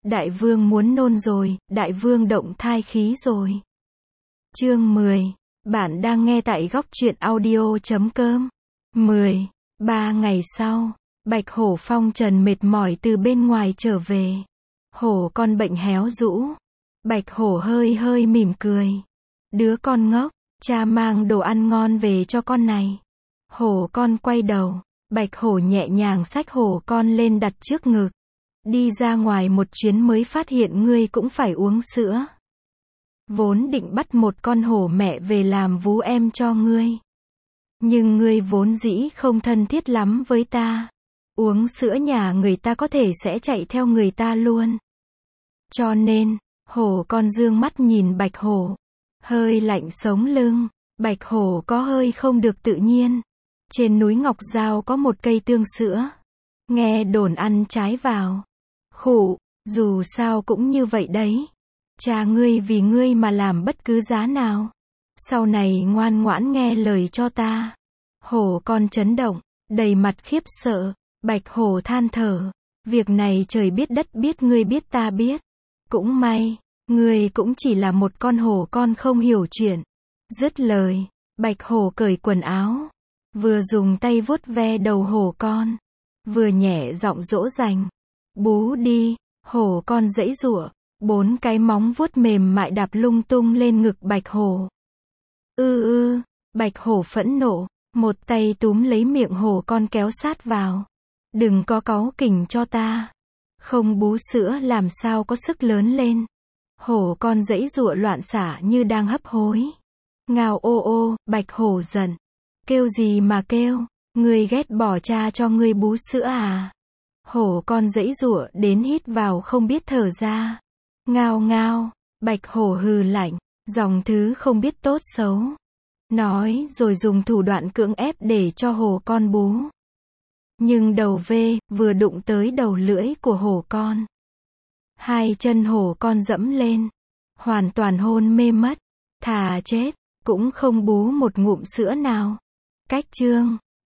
Đại vương muốn nôn rồi, đại vương động thai khí rồi. Chương 10. Bạn đang nghe tại góc truyện audio.com. 10. 3 ngày sau, Bạch hổ phong trần mệt mỏi từ bên ngoài trở về. Hổ con bệnh héo rũ. Bạch hổ hơi hơi mỉm cười. Đứa con ngốc, cha mang đồ ăn ngon về cho con này. Hổ con quay đầu, Bạch hổ nhẹ nhàng xách hổ con lên đặt trước ngực. Đi ra ngoài một chuyến mới phát hiện ngươi cũng phải uống sữa. Vốn định bắt một con hổ mẹ về làm vú em cho ngươi. Nhưng ngươi vốn dĩ không thân thiết lắm với ta. Uống sữa nhà người ta có thể sẽ chạy theo người ta luôn. Cho nên, hổ con dương mắt nhìn bạch hổ. Hơi lạnh sống lưng, bạch hổ có hơi không được tự nhiên. Trên núi Ngọc Giao có một cây tương sữa. Nghe đồn ăn trái vào. Khụ, dù sao cũng như vậy đấy. Cha ngươi vì ngươi mà làm bất cứ giá nào. Sau này ngoan ngoãn nghe lời cho ta. Hổ con chấn động, đầy mặt khiếp sợ. Bạch hổ than thở. Việc này trời biết đất biết ngươi biết ta biết. Cũng may, ngươi cũng chỉ là một con hổ con không hiểu chuyện. Dứt lời, bạch hổ cởi quần áo. Vừa dùng tay vuốt ve đầu hổ con. Vừa nhẹ giọng dỗ dành. Bú đi, hổ con giãy giụa. 4 cái móng vuốt mềm mại đạp lung tung lên ngực bạch hổ. Bạch hổ phẫn nộ, một tay túm lấy miệng hổ con kéo sát vào. Đừng có cáu kỉnh cho ta. Không bú sữa làm sao có sức lớn lên. Hổ con giãy giụa loạn xả như đang hấp hối. Ngao ô ô, bạch hổ giận. Kêu gì mà kêu, ngươi ghét bỏ cha cho ngươi bú sữa à? Hổ con giãy giụa đến hít vào không biết thở ra. Ngao ngao, bạch hổ hừ lạnh, dòng thứ không biết tốt xấu. Nói rồi dùng thủ đoạn cưỡng ép để cho hổ con bú. Nhưng đầu ve vừa đụng tới đầu lưỡi của hổ con. 2 chân hổ con dẫm lên. Hoàn toàn hôn mê mất. Thà chết, cũng không bú một ngụm sữa nào. Cách chương